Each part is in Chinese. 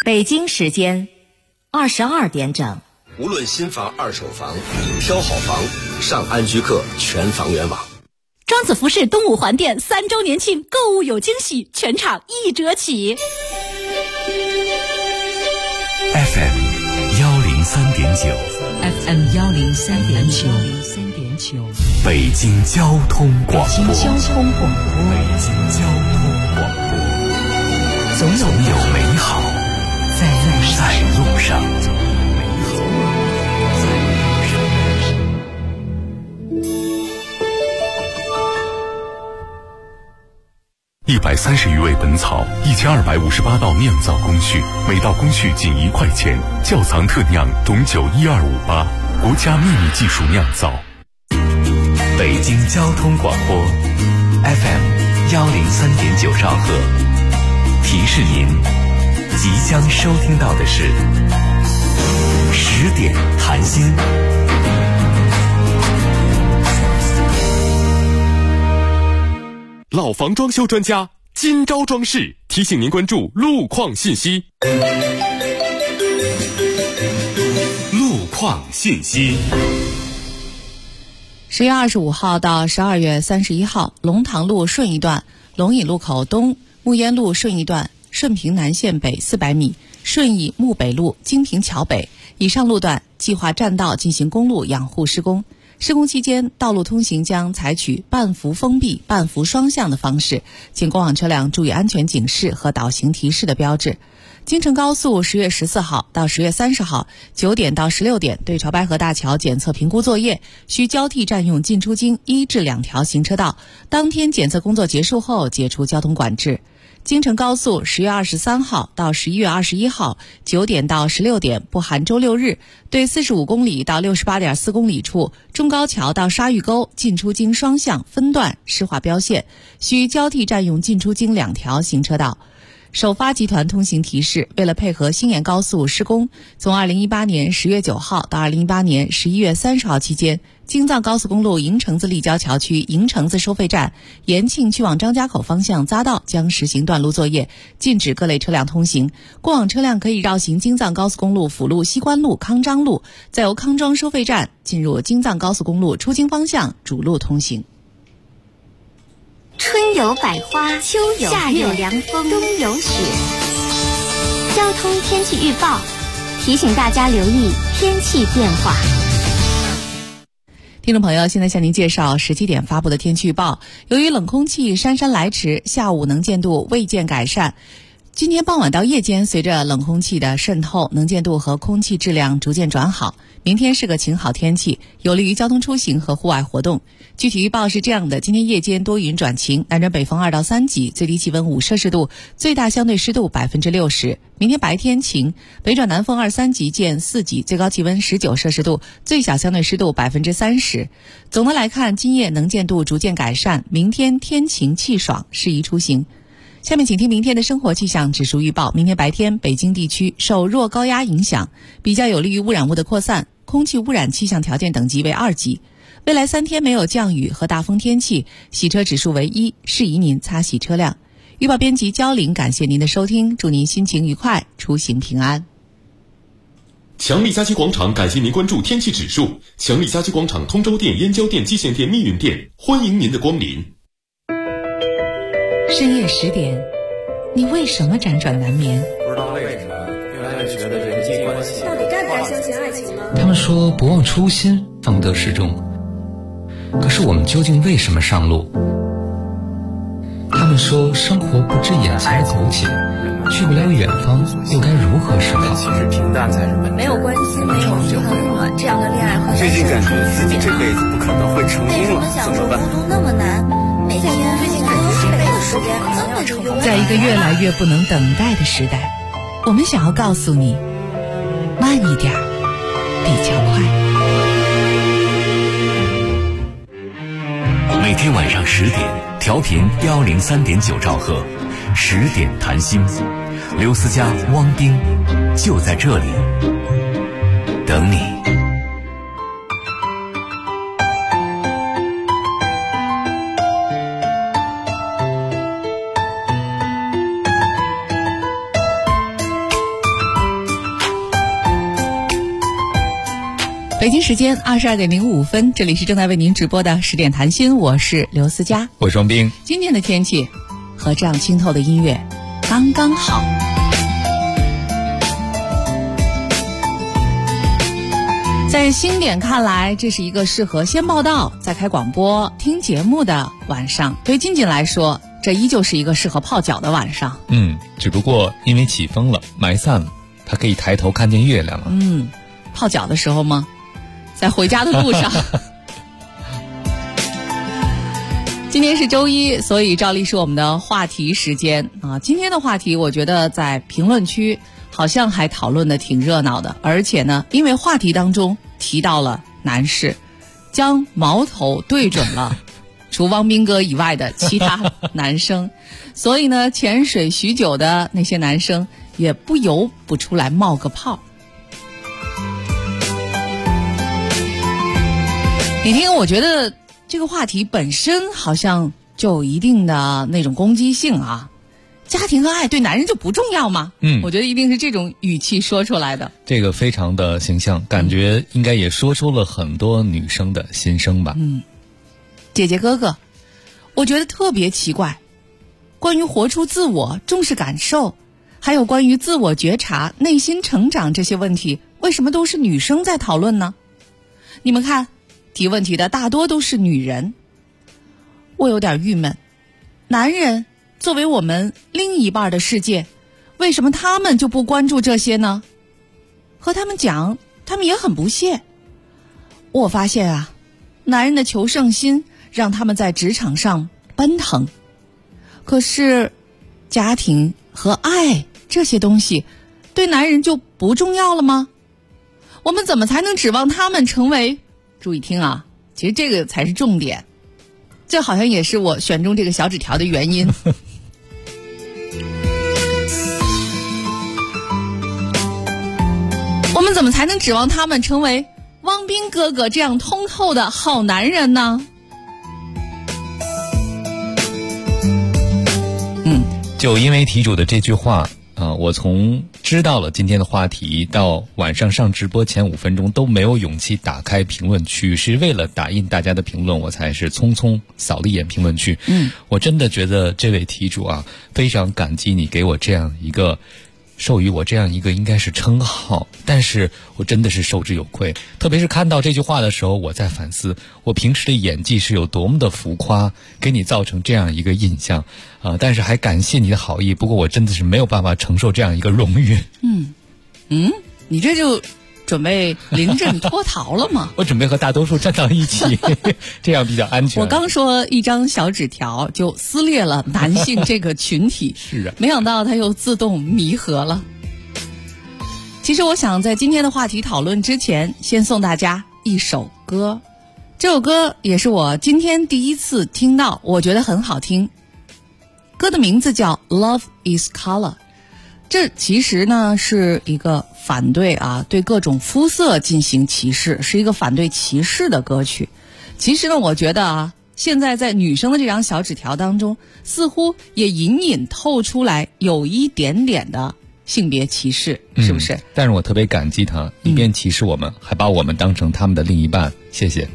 北京时间22点整。 无论新房二手房，挑好房上安居客全房源网。 庄子服饰东五环店3周年庆，购物有惊喜，全场1折起。 FM 103.9 FM 103.9 北京交通广播。 北京交通广播。 总有美好在路上。130余味本草，1258道酿造工序，每道工序仅1块钱。窖藏特酿董酒12588，国家秘密技术酿造。北京交通广播 FM 103.9兆赫，提示您即将收听到的是10点谈心。 老房装修专家今朝装饰提醒您关注路况信息。 路况信息。 10月25号到12月31号，龙塘路顺义段、龙引路口东、木烟路顺义段、顺平南线北400米、顺义木北路金平桥北以上路段计划占道进行公路养护施工。施工期间，道路通行将采取半幅封闭、半幅双向的方式，请过往车辆注意安全警示和导行提示的标志。京承高速10月14号到10月30号9点到16点对潮白河大桥检测评估作业，需交替占用进出京1至2条行车道，当天检测工作结束后解除交通管制。京承高速10月23号到11月21号9点到16点不含周六日，对45公里到68.4公里处中高桥到沙峪沟进出京双向分段施划标线，需交替占用进出京2条行车道。首发集团通行提示，为了配合新延高速施工，从2018年10月9号到2018年11月30号期间，京藏高速公路营城子立交桥区营城子收费站延庆去往张家口方向匝道将实行断路作业，禁止各类车辆通行。过往车辆可以绕行京藏高速公路辅路西关路、康张路，再由康庄收费站进入京藏高速公路出京方向主路通行。 春有百花，秋有夏有凉风，冬有雪。交通天气预报提醒大家留意天气变化。 听众朋友，现在向您介绍17点发布的天气预报。由于冷空气姗姗来迟，下午能见度未见改善。今天傍晚到夜间，随着冷空气的渗透，能见度和空气质量逐渐转好。明天是个晴好天气，有利于交通出行和户外活动。具体预报是这样的：今天夜间多云转晴，南转北风2到3级，最低气温5摄氏度，最大相对湿度60%。明天白天晴，北转南风2、3级见4级，最高气温19摄氏度，最小相对湿度30%。总的来看，今夜能见度逐渐改善，明天天晴气爽，适宜出行。下面请听明天的生活气象指数预报。明天白天，北京地区受弱高压影响，比较有利于污染物的扩散，空气污染气象条件等级为2级。未来3天没有降雨和大风天气，洗车指数为1，适宜您擦洗车辆。预报编辑焦玲，感谢您的收听，祝您心情愉快，出行平安。 强力家居广场感谢您关注天气指数。强力家居广场通州店、燕郊店、蓟县店、密云店，欢迎您的光临。 深夜10点，你为什么辗转难眠？ 不知道为什么越来越觉得人际关系到底该不该相信爱情呢？ 他们说不忘初心，方得始终。可是我们究竟为什么上路？他们说生活不止眼前的苟且，去不了远方，又该如何是好？ 其实平淡才是本质。 没有关系，没有平衡了，这样的恋爱和最近感觉自己这辈子不可能会成功了，怎么办？ 孤独那么难，每天最近感觉这辈子时间可能要成功。 在一个越来越不能等待的时代，我们想要告诉你，慢一点，比较快。 每天晚上10点，调频103.9兆赫，10点谈心，刘思佳、汪冰就在这里等你。 北京时间22:05，这里是正在为您直播的10点谈心，我是刘思佳， 我是王斌。 今天的天气和这样清透的音乐刚刚好。在新点看来，这是一个适合先报道再开广播听节目的晚上。对静静来说，这依旧是一个适合泡脚的晚上。 只不过因为起风了，霾散了，他可以抬头看见月亮了。 泡脚的时候吗？在回家的路上。今天是周一，所以照例是我们的话题时间啊。今天的话题，我觉得在评论区好像还讨论的挺热闹的，而且呢，因为话题当中提到了男士，将矛头对准了除汪斌哥以外的其他男生，所以呢，潜水许久的那些男生也不由不出来冒个泡。你听，我觉得这个话题本身好像就有一定的那种攻击性啊。家庭和爱对男人就不重要吗？我觉得一定是这种语气说出来的。 这个非常的形象，感觉应该也说出了很多女生的心声吧。 姐姐哥哥，我觉得特别奇怪，关于活出自我、重视感受，还有关于自我觉察、内心成长这些问题，为什么都是女生在讨论呢？你们看，提问题的大多都是女人。我有点郁闷，男人作为我们另一半的世界，为什么他们就不关注这些呢？和他们讲，他们也很不屑。我发现啊，男人的求胜心让他们在职场上奔腾，可是家庭和爱这些东西对男人就不重要了吗？我们怎么才能指望他们成为，注意听啊，其实这个才是重点，这好像也是我选中这个小纸条的原因。我们怎么才能指望他们成为汪斌哥哥这样通透的好男人呢？ 就因为题主的这句话我从知道了今天的话题到晚上上直播前5分钟都没有勇气打开评论区，是为了打印大家的评论，我才是匆匆扫了一眼评论区。我真的觉得这位题主啊，非常感激你给我这样一个授予我这样一个应该是称号，但是我真的是受之有愧。特别是看到这句话的时候，我在反思我平时的演技是有多么的浮夸，给你造成这样一个印象但是还感谢你的好意，不过我真的是没有办法承受这样一个荣誉。 你这就准备临阵脱逃了吗？ 我准备和大多数站到一起这样比较安全。 我刚说一张小纸条就撕裂了男性这个群体是啊， 没想到它又自动弥合了。其实我想在今天的话题讨论之前，先送大家一首歌。这首歌也是我今天第一次听到，我觉得很好听。歌的名字叫 Love is Color。这其实呢是一个反对对各种肤色进行歧视，是一个反对歧视的歌曲。其实呢，我觉得现在在女生的这张小纸条当中，似乎也隐隐透出来有一点点的性别歧视，是不是？ 但是我特别感激他，一边歧视我们，还把我们当成他们的另一半，谢谢。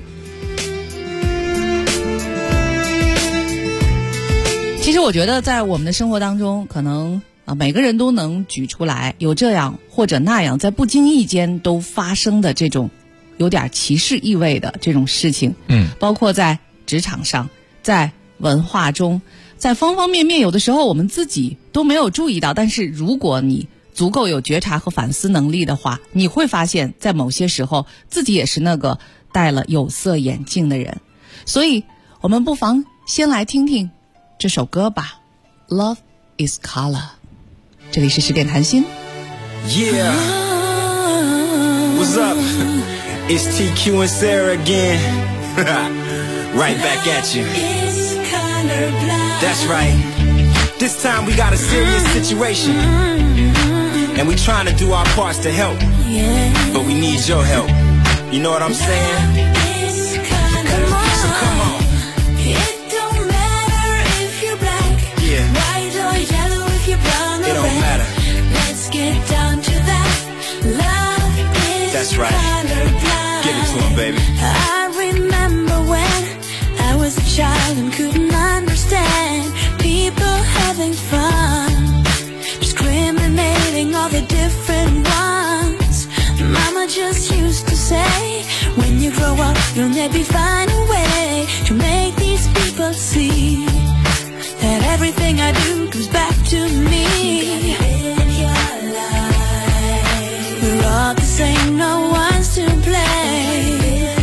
其实我觉得在我们的生活当中，可能每个人都能举出来有这样或者那样在不经意间都发生的这种有点歧视意味的这种事情。包括在职场上，在文化中，在方方面面，有的时候我们自己都没有注意到，但是如果你足够有觉察和反思能力的话，你会发现在某些时候自己也是那个戴了有色眼镜的人。所以我们不妨先来听听这首歌吧， Love is Color。 这里是10点谈心。 Yeah, what's up? It's TQ and Sarah again. Right back at you. That's right. This time we got a serious situation, and we trying to do our parts to help, but we need your help. You know what I'm saying? So come on. It don't matter if you're black, white or yellow, if you're brown or It don't red. matter. Let's get down to that. Love is That's right. colorblind. Give it to I remember when I was a child and couldn't understand people having fun, discriminating all the different ones. Mama just used to say, when you grow up, you'll never find a way to make these people see that everything I do comes back to me. We're all the same, no one's to blame.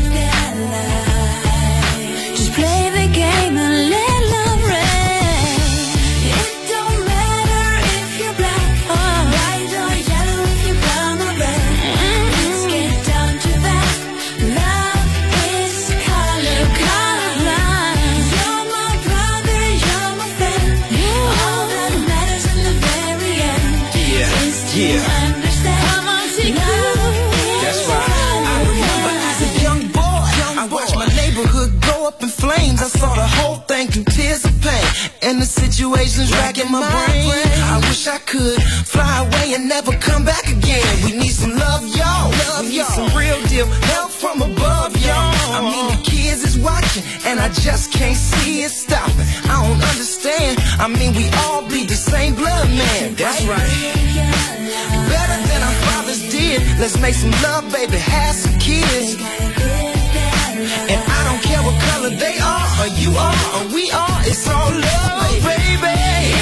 Just play the game and let love reign. It don't matter if you're black or white or yellow, if you're brown or red. Let's get down to that. Love is colorblind. You're my brother, you're my friend. All that matters in the very end is to understand. Come on, take That's right. I remember as a young boy, I watched my neighborhood go up in flames. I saw the whole thing through tears of pain, and the situation's racking my brain. I wish I could fly away and never come back again. We need some love, y'all. We need some real deal help from above, y'all. I mean, the kids is watching, and I just can't see it stopping. I don't understand. I mean, we all bleed the same blood, man. That's right. Better than our fathers did. Let's make some love, baby. Have some kids. And I don't care what color they are, or you are, or we are. It's all love, baby.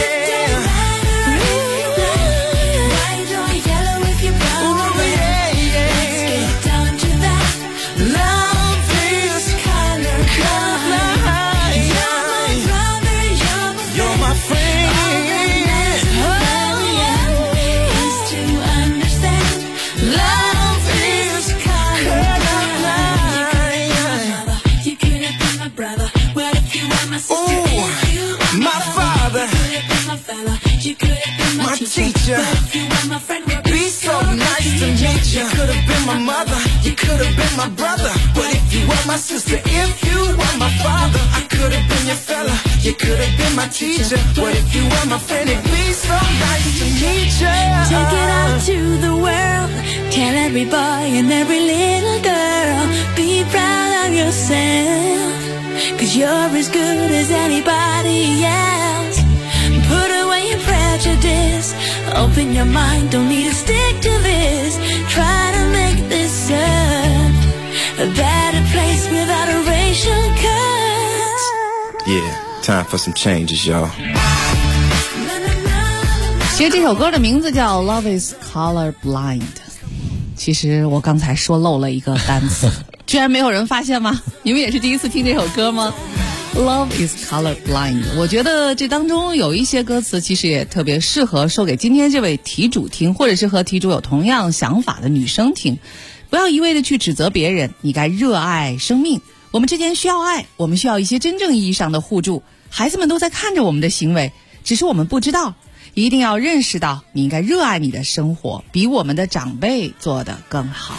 Teacher, be so nice to meet you. Could have been my mother, you could have been my brother. But if you were my sister, if you were my father, I could have been your fella, you could have been my teacher. What if you were my friend? It'd be so nice to meet you. Take it out to the world, tell every boy and every little girl, be proud of yourself, 'cause you're as good as anybody else. Put away your prejudice, open your mind, don't need to stick to this. Try to make this earth a better place without a racial curse. Yeah, time for some changes, y'all. 其实这首歌的名字叫 Love is Colorblind。 其实我刚才说漏了一个单词，居然没有人发现吗？你们也是第一次听这首歌吗？ Love is colorblind。 我觉得这当中有一些歌词其实也特别适合说给今天这位题主听，或者是和题主有同样想法的女生听。不要一味的去指责别人，你该热爱生命。我们之间需要爱，我们需要一些真正意义上的互助。孩子们都在看着我们的行为，只是我们不知道。一定要认识到，你应该热爱你的生活，比我们的长辈做得更好。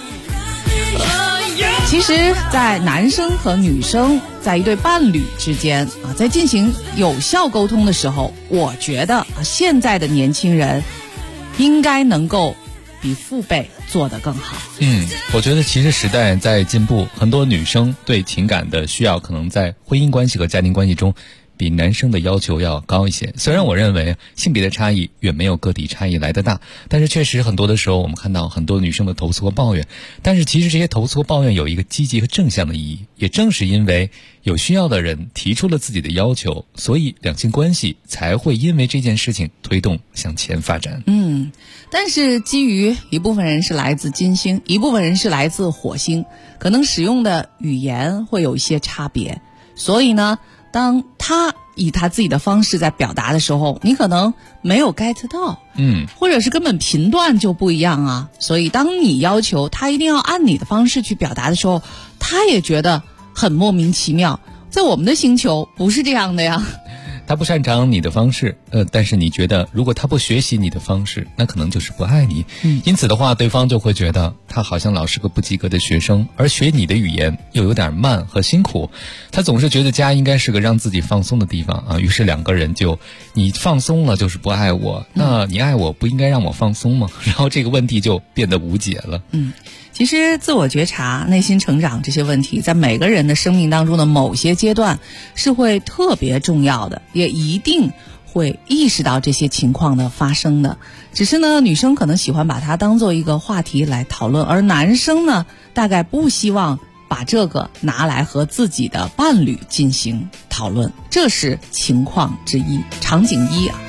其实在男生和女生在一对伴侣之间在进行有效沟通的时候，我觉得现在的年轻人应该能够比父辈做得更好。 我觉得其实时代在进步，很多女生对情感的需要可能在婚姻关系和家庭关系中比男生的要求要高一些。虽然我认为性别的差异远没有个体差异来得大，但是确实很多的时候我们看到很多女生的投诉和抱怨，但是其实这些投诉和抱怨有一个积极和正向的意义，也正是因为有需要的人提出了自己的要求，所以两性关系才会因为这件事情推动向前发展。 但是基于一部分人是来自金星，一部分人是来自火星，可能使用的语言会有一些差别，所以呢当他以他自己的方式在表达的时候，你可能没有 get 到，或者是根本频段就不一样啊。所以当你要求他一定要按你的方式去表达的时候，他也觉得很莫名其妙。在我们的星球不是这样的呀。 他不擅长你的方式，但是你觉得如果他不学习你的方式，那可能就是不爱你。因此的话，对方就会觉得他好像老是个不及格的学生，而学你的语言又有点慢和辛苦。他总是觉得家应该是个让自己放松的地方啊，于是两个人就你放松了就是不爱我，那你爱我不应该让我放松吗？然后这个问题就变得无解了。 其实自我觉察、内心成长这些问题，在每个人的生命当中的某些阶段是会特别重要的，也一定会意识到这些情况的发生的。只是呢，女生可能喜欢把它当做一个话题来讨论，而男生呢，大概不希望把这个拿来和自己的伴侣进行讨论，这是情况之一，场景一啊。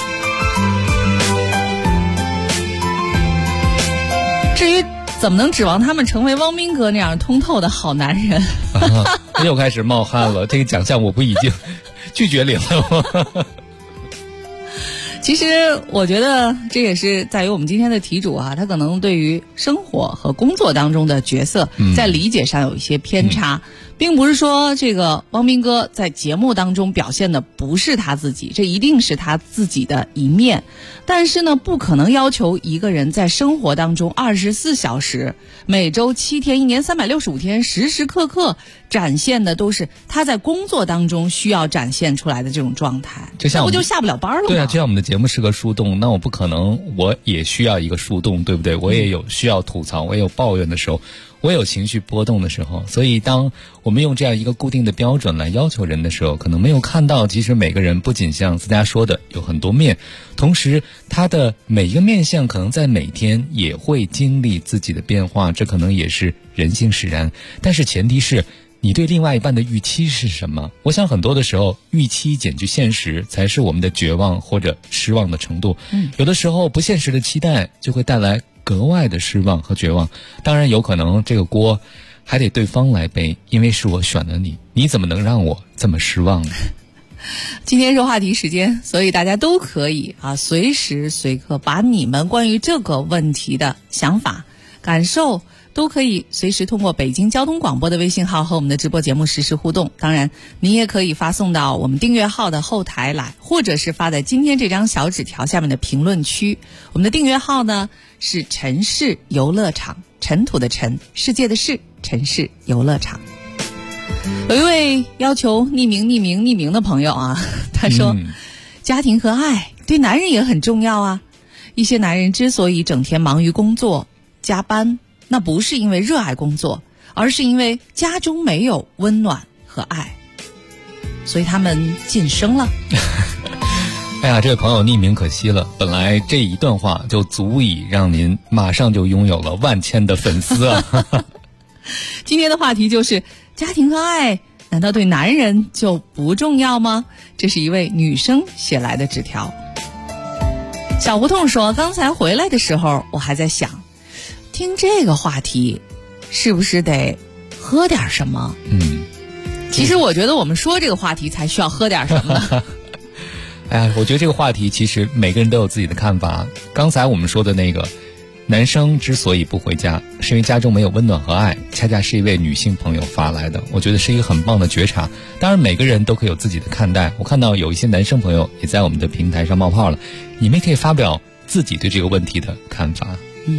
至于怎么能指望他们成为汪斌哥那样通透的好男人？ 又开始冒汗了，这个奖项我不已经拒绝领了吗？ 其实我觉得这也是在于我们今天的题主啊，他可能对于生活和工作当中的角色在理解上有一些偏差，并不是说这个汪斌哥在节目当中表现的不是他自己，这一定是他自己的一面。但是呢，不可能要求一个人在生活当中24小时、每周7天、1年365天，时时刻刻展现的都是他在工作当中需要展现出来的这种状态，那不就下不了班了吗？ 对啊，就像我们的节目是个树洞，那我不可能我也需要一个树洞，对不对？我也有需要吐槽，我也有抱怨的时候，我有情绪波动的时候。所以当我们用这样一个固定的标准来要求人的时候，可能没有看到其实每个人不仅像思佳说的有很多面，同时他的每一个面向可能在每天也会经历自己的变化，这可能也是人性使然。但是前提是你对另外一半的预期是什么？我想很多的时候，预期减去现实才是我们的绝望或者失望的程度。有的时候不现实的期待就会带来格外的失望和绝望。当然有可能这个锅还得对方来背，因为是我选了你，你怎么能让我这么失望呢？ 今天是话题时间，所以大家都可以随时随刻把你们关于这个问题的想法、感受都可以随时通过北京交通广播的微信号和我们的直播节目实时互动。当然你也可以发送到我们订阅号的后台来，或者是发在今天这张小纸条下面的评论区。我们的订阅号呢是城市游乐场，尘土的尘，世界的世，城市游乐场。有一位要求匿名的朋友啊，他说家庭和爱对男人也很重要啊。一些男人之所以整天忙于工作加班，那不是因为热爱工作，而是因为家中没有温暖和爱，所以他们晋升了。 哎呀，这位朋友匿名可惜了，本来这一段话就足以让您马上就拥有了万千的粉丝啊。 今天的话题就是家庭和爱难道对男人就不重要吗？这是一位女生写来的纸条。小胡同说，刚才回来的时候我还在想，听这个话题是不是得喝点什么？其实我觉得我们说这个话题才需要喝点什么呢？ 哎呀，我觉得这个话题其实每个人都有自己的看法。刚才我们说的那个男生之所以不回家，是因为家中没有温暖和爱，恰恰是一位女性朋友发来的，我觉得是一个很棒的觉察。当然每个人都可以有自己的看待，我看到有一些男生朋友也在我们的平台上冒泡了，你们也可以发表自己对这个问题的看法。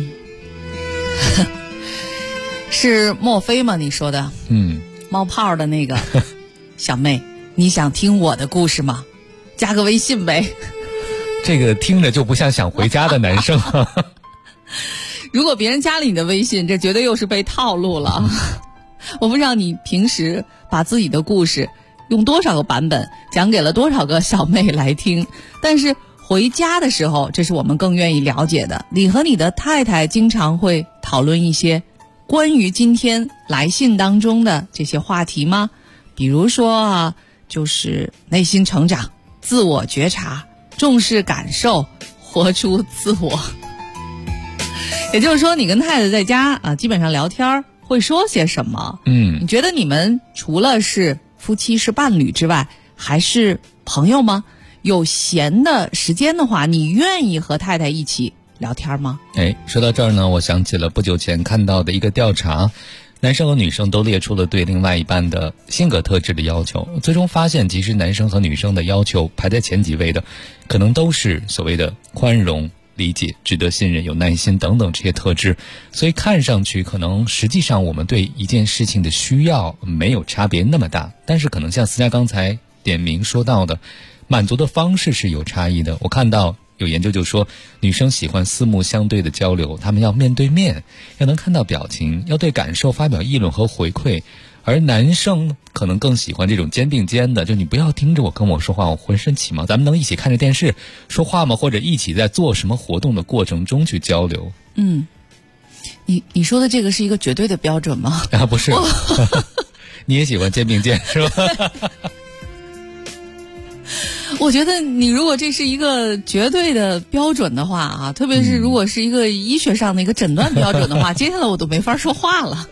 是莫非吗？你说的冒泡的那个小妹，你想听我的故事吗？加个微信呗。 这个听着就不像想回家的男生。 如果别人加了你的微信，这绝对又是被套路了。我不知道你平时把自己的故事用多少个版本讲给了多少个小妹来听，但是回家的时候，这是我们更愿意了解的。你和你的太太经常会讨论一些关于今天来信当中的这些话题吗？比如说就是内心成长、自我觉察、重视感受、活出自我。也就是说，你跟太太在家基本上聊天会说些什么？你觉得你们除了是夫妻是伴侣之外，还是朋友吗？有闲的时间的话，你愿意和太太一起聊天吗？ 说到这儿呢，我想起了不久前看到的一个调查，男生和女生都列出了对另外一半的性格特质的要求，最终发现其实男生和女生的要求排在前几位的可能都是所谓的宽容、理解、值得信任、有耐心等等这些特质。所以看上去可能实际上我们对一件事情的需要没有差别那么大，但是可能像思佳刚才点名说到的，满足的方式是有差异的。我看到有研究就说，女生喜欢四目相对的交流，她们要面对面，要能看到表情，要对感受发表议论和回馈。而男生可能更喜欢这种肩并肩的，就你不要盯着我跟我说话，我浑身起毛，咱们能一起看着电视说话吗？或者一起在做什么活动的过程中去交流。 你说的这个是一个绝对的标准吗？ 啊，不是。你也喜欢肩并肩是吧？ 我觉得你如果这是一个绝对的标准的话啊，特别是如果是一个医学上的一个诊断标准的话，接下来我都没法说话了。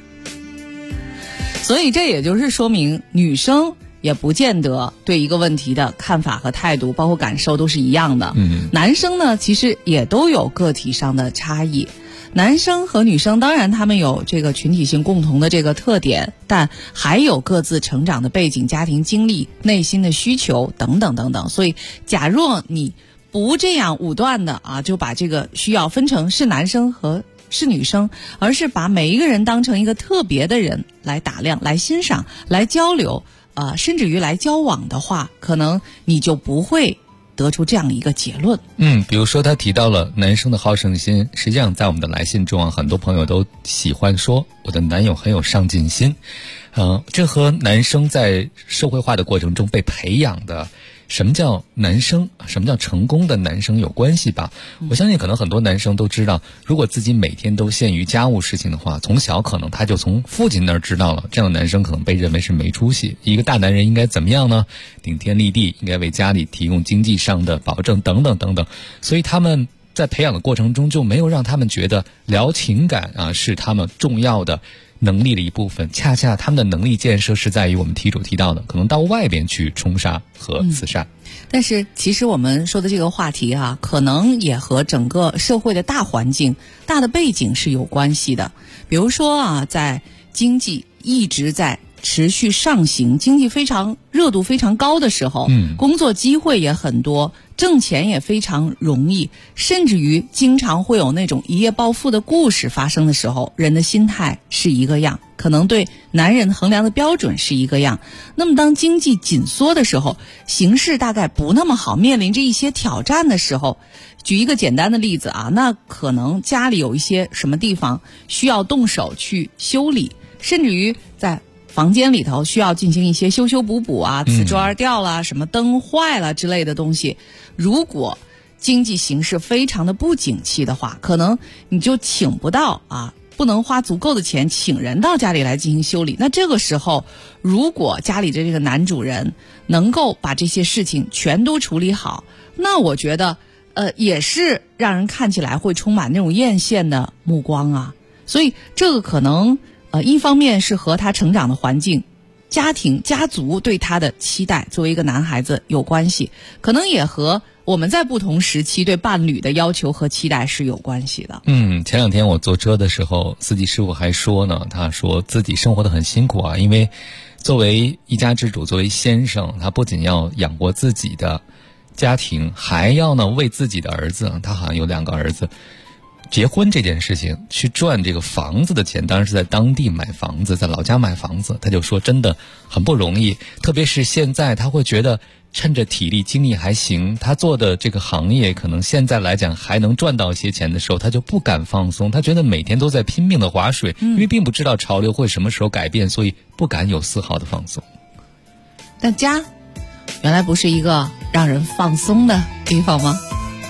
所以这也就是说明，女生也不见得对一个问题的看法和态度包括感受都是一样的。男生呢其实也都有个体上的差异，男生和女生当然他们有这个群体性共同的这个特点，但还有各自成长的背景、家庭经历、内心的需求等等等等。所以假若你不这样武断的就把这个需要分成是男生和是女生，而是把每一个人当成一个特别的人来打量、来欣赏、来交流甚至于来交往的话，可能你就不会得出这样一个结论。 比如说他提到了男生的好胜心，实际上在我们的来信中很多朋友都喜欢说我的男友很有上进心。这和男生在社会化的过程中被培养的什么叫男生，什么叫成功的男生有关系吧。我相信可能很多男生都知道，如果自己每天都陷于家务事情的话，从小可能他就从父亲那儿知道了，这样的男生可能被认为是没出息。一个大男人应该怎么样呢？顶天立地，应该为家里提供经济上的保证等等等等。所以他们在培养的过程中就没有让他们觉得聊情感是他们重要的能力的一部分，恰恰他们的能力建设是在于我们题主提到的，可能到外边去冲杀和刺杀。 但是其实我们说的这个话题可能也和整个社会的大环境、大的背景是有关系的。比如说在经济一直在持续上行，经济非常热度非常高的时候，工作机会也很多，挣钱也非常容易，甚至于经常会有那种一夜暴富的故事发生的时候，人的心态是一个样，可能对男人衡量的标准是一个样。那么当经济紧缩的时候，形势大概不那么好，面临着一些挑战的时候，举一个简单的例子那可能家里有一些什么地方需要动手去修理，甚至于在房间里头需要进行一些修修补补瓷砖掉了，什么灯坏了之类的东西。如果经济形势非常的不景气的话，可能你就请不到不能花足够的钱请人到家里来进行修理。那这个时候，如果家里的这个男主人能够把这些事情全都处理好，那我觉得也是让人看起来会充满那种艳羡的目光所以这个可能一方面是和他成长的环境、家庭、家族对他的期待，作为一个男孩子有关系，可能也和我们在不同时期对伴侣的要求和期待是有关系的。 前两天我坐车的时候，司机师傅还说呢，他说自己生活得很辛苦因为作为一家之主，作为先生，他不仅要养活自己的家庭，还要呢为自己的儿子，他好像有2个儿子，结婚这件事情去赚这个房子的钱，当然是在当地买房子，在老家买房子。他就说真的很不容易，特别是现在他会觉得趁着体力精力还行，他做的这个行业可能现在来讲还能赚到一些钱的时候，他就不敢放松，他觉得每天都在拼命的划水，因为并不知道潮流会什么时候改变，所以不敢有丝毫的放松。 但家原来不是一个让人放松的地方吗？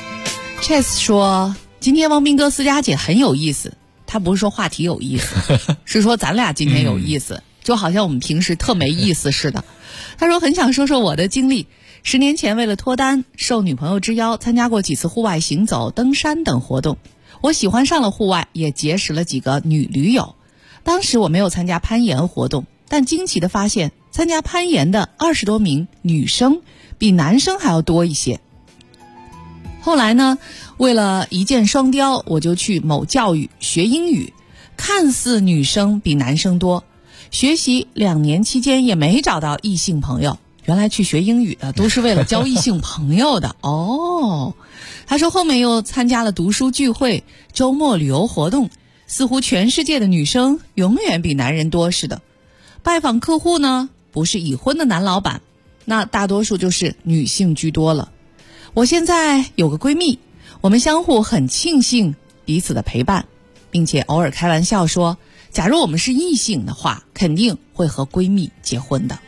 Chess 说今天汪斌哥思佳姐很有意思，他不是说话题有意思是说咱俩今天有意思就好像我们平时特没意思似的。他说很想说说我的经历，10年前为了脱单，受女朋友之邀参加过几次户外行走、登山等活动。我喜欢上了户外，也结识了几个女驴友。当时我没有参加攀岩活动，但惊奇地发现参加攀岩的20多名女生比男生还要多一些。后来呢，为了一箭双雕，我就去某教育学英语，看似女生比男生多，学习2年期间也没找到异性朋友。原来去学英语的都是为了交异性朋友的他说后面又参加了读书聚会、周末旅游活动，似乎全世界的女生永远比男人多似的。拜访客户呢，不是已婚的男老板，那大多数就是女性居多了。 我现在有个闺蜜，我们相互很庆幸彼此的陪伴，并且偶尔开玩笑说，假如我们是异性的话，肯定会和闺蜜结婚的。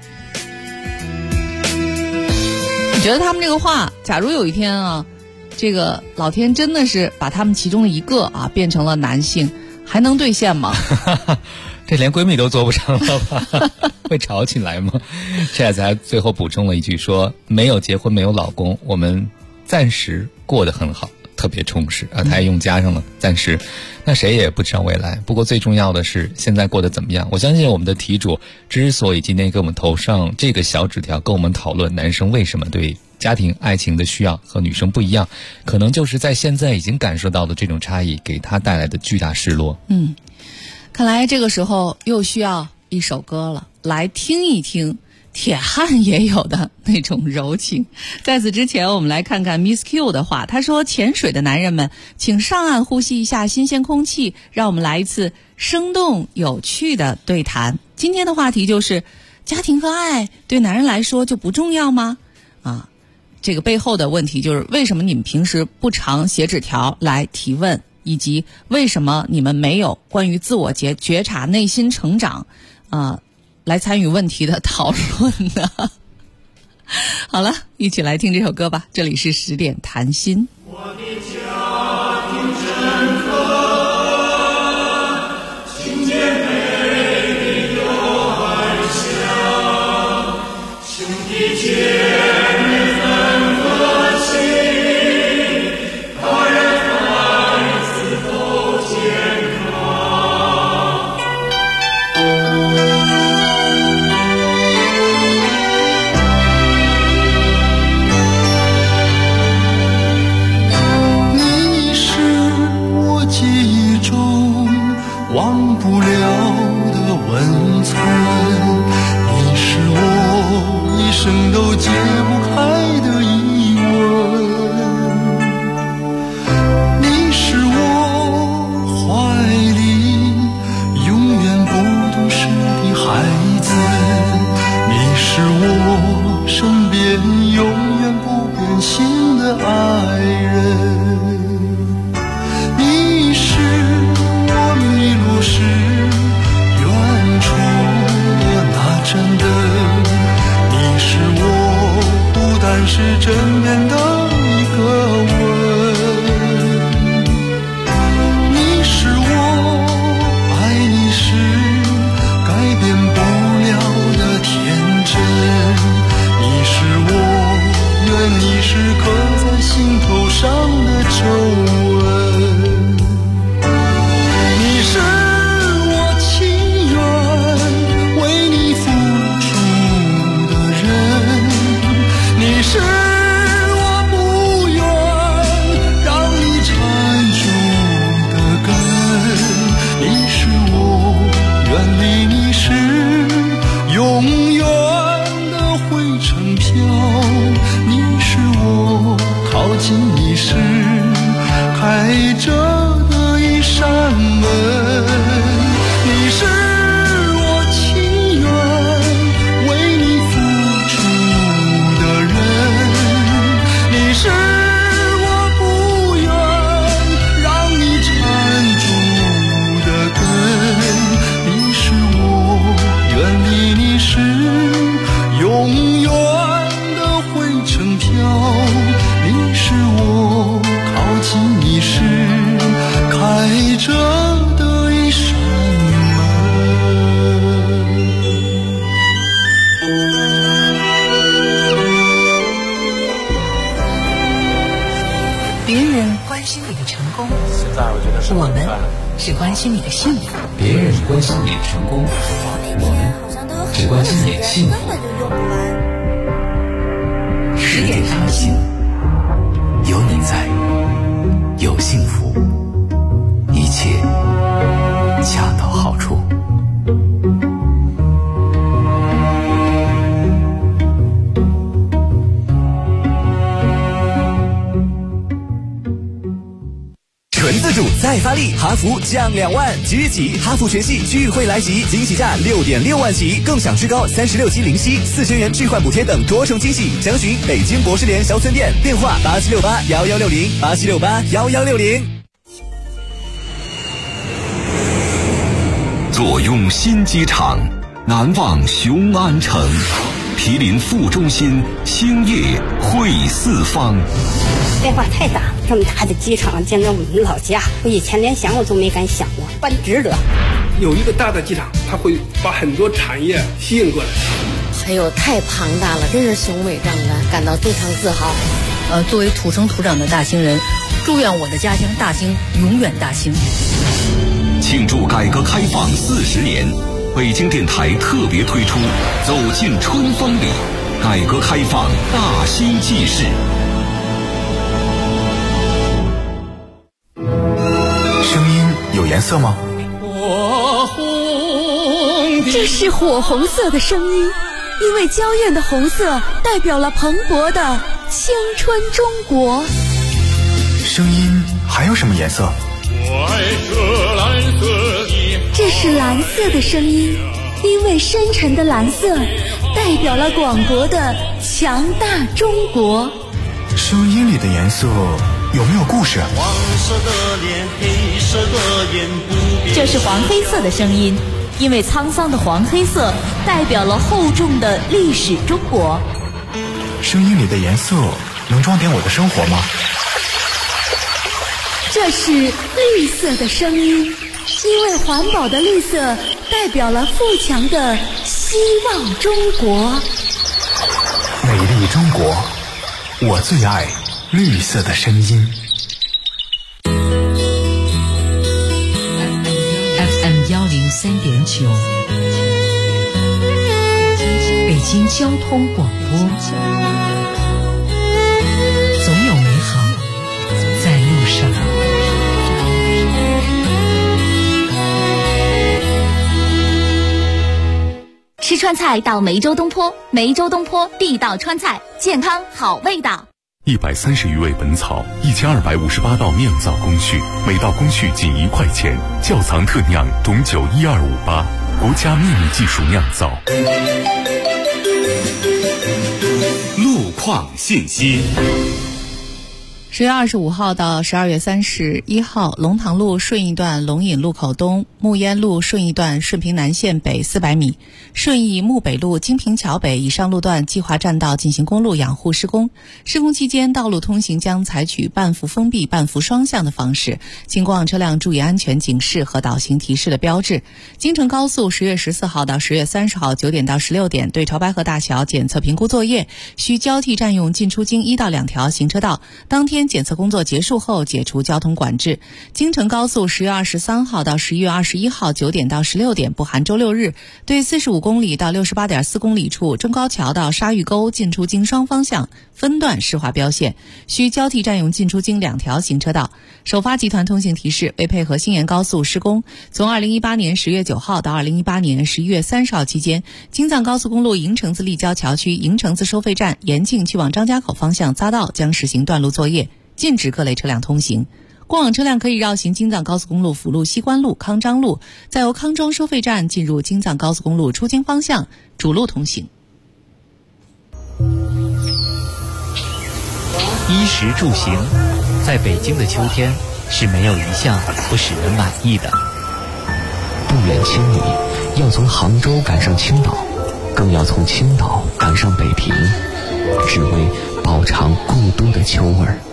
你觉得他们这个话，假如有一天啊，这个老天真的是把他们其中的一个啊变成了男性，还能兑现吗？ 这连闺蜜都做不上了吧？会吵起来吗？这样才最后补充了一句说，没有结婚没有老公，我们暂时过得很好，特别充实啊。他还用加上了暂时，那谁也不知道未来。不过最重要的是现在过得怎么样。我相信我们的题主之所以今天给我们投上这个小纸条，跟我们讨论男生为什么对家庭爱情的需要和女生不一样，可能就是在现在已经感受到的这种差异给他带来的巨大失落。 看来这个时候又需要一首歌了，来听一听铁汉也有的那种柔情。在此之前，我们来看看 Miss Q 的话，他说，潜水的男人们请上岸呼吸一下新鲜空气，让我们来一次生动有趣的对谈。今天的话题就是家庭和爱对男人来说就不重要吗？这个背后的问题就是为什么你们平时不常写纸条来提问，以及为什么你们没有关于自我觉察、内心成长来参与问题的讨论呢？好了，一起来听这首歌吧，这里是10点谈心。 我的家庭真可，亲姐妹有爱乡，兄弟姐妹分和气，大人孩子都健康。 你是我记忆中忘不了的温存，你是我一生都解不开的疑问，你是我怀里永远不懂事的孩子，你是我身边永远不变心的爱人，你是我迷路时远处的那盏灯，你是我孤单时枕边的一个吻，你是我爱你时改变不了的天真，你是我愿你时刻在心头上的皱纹，你是我情愿为你付出的人，你是我不愿让你缠住的根，你是我远离你时永远的灰尘飘，你是我靠近你时开着的一扇门，你是我情愿为你付出的人，你是我不愿让你缠住的根，你是我远离你时永远的灰尘飘，你是我靠近你时开着的一扇别人关心你的成功，我们只关心你的幸福。 别人关心你的成功，我们只关心你的幸福。 10点谈心， 有你在，有幸福，一切恰到好处。纯自主在再发力，哈弗降2万，即日起哈弗全系聚会来袭，惊喜价6.6万起，更享至高36期零息，4000元置换补贴等多重惊喜。详询北京博士联小村店，电话87681160，87681160。 坐拥新机场，难忘雄安城，毗邻副中心，兴业汇四方。 变化太大，这么大的机场建在我们老家，我以前连想我都没敢想过，办值得。 有一个大的机场，它会把很多产业吸引过来。 哎呦，太庞大了，真是雄伟壮观，感到非常自豪。 作为土生土长的大兴人，祝愿我的家乡大兴永远大兴。 庆祝改革开放40年，北京电台特别推出《走进春风里》，改革开放大兴纪事。 声音有颜色吗？ 这是火红色的声音，因为娇艳的红色代表了蓬勃的青春中国。 声音还有什么颜色？ 我爱这蓝色的。 这是蓝色的声音，因为深沉的蓝色代表了广博的强大中国。 声音里的颜色有没有故事？ 黄色的脸，黑色的眼，不变。 这是黄黑色的声音，因为沧桑的黄黑色代表了厚重的历史中国。 声音里的颜色能装点我的生活吗？ 这是绿色的声音，因为环保的绿色代表了富强的希望中国。 美丽中国，我最爱绿色的声音。 FM 103.9，北京交通广播，总有美好在路上。 吃川菜到梅州东坡，梅州东坡地道川菜，健康好味道。 130余味本草，1258道酿造工序，每道工序仅1块钱，窖藏特酿董酒12588，国家秘密技术酿造。 路况信息。 10月25号到12月31号，龙塘路顺义段龙引路口东、木烟路顺义段顺平南线北400米，顺义木北路金平桥北以上路段计划占道进行公路养护施工。施工期间，道路通行将采取半幅封闭、半幅双向的方式，经过往车辆注意安全警示和导行提示的标志。京承高速10月14号到10月30号9点到16点对潮白河大桥检测评估作业，需交替占用进出京1到2条行车道，当天检测工作结束后解除交通管制。京承高速10月23号到11月21号9点到16点不含周六日，对45公里到68.4公里处中高桥到沙峪沟进出京双方向分段施划标线，需交替占用进出京2条行车道。首发集团通信提示，为配合新延高速施工，从2018年10月9号到2018年11月30号期间，京藏高速公路营城子立交桥区营城子收费站延庆去往张家口方向匝道将实行段路作业，禁止各类车辆通行。过往车辆可以绕行京藏高速公路辅路西关路、康张路，再由康庄收费站进入京藏高速公路出京方向主路通行。 衣食住行，在北京的秋天是没有一项不使人满意的。 不远千里，要从杭州赶上青岛，更要从青岛赶上北平，只为饱尝故都的秋味儿。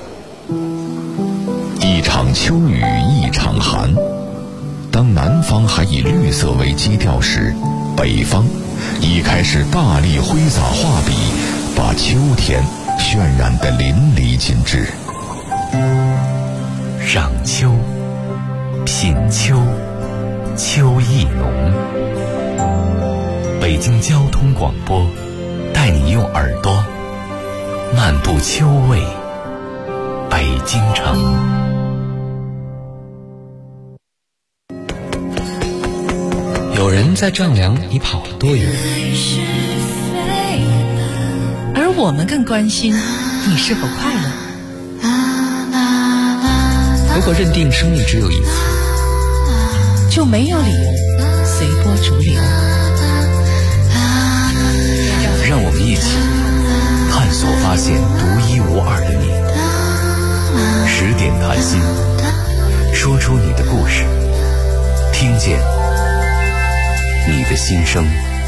一场秋雨一场寒，当南方还以绿色为基调时，北方已开始大力挥洒画笔，把秋天渲染得淋漓尽致。 赏秋，品秋，秋意浓。 北京交通广播带你用耳朵漫步秋味北京城。有人在丈量你跑了多远， 而我们更关心你是否快乐。 如果认定生命只有一次， 就没有理由随波逐流。 让我们一起探索发现独一无二的你。10点谈心，说出你的故事，听见你的心声。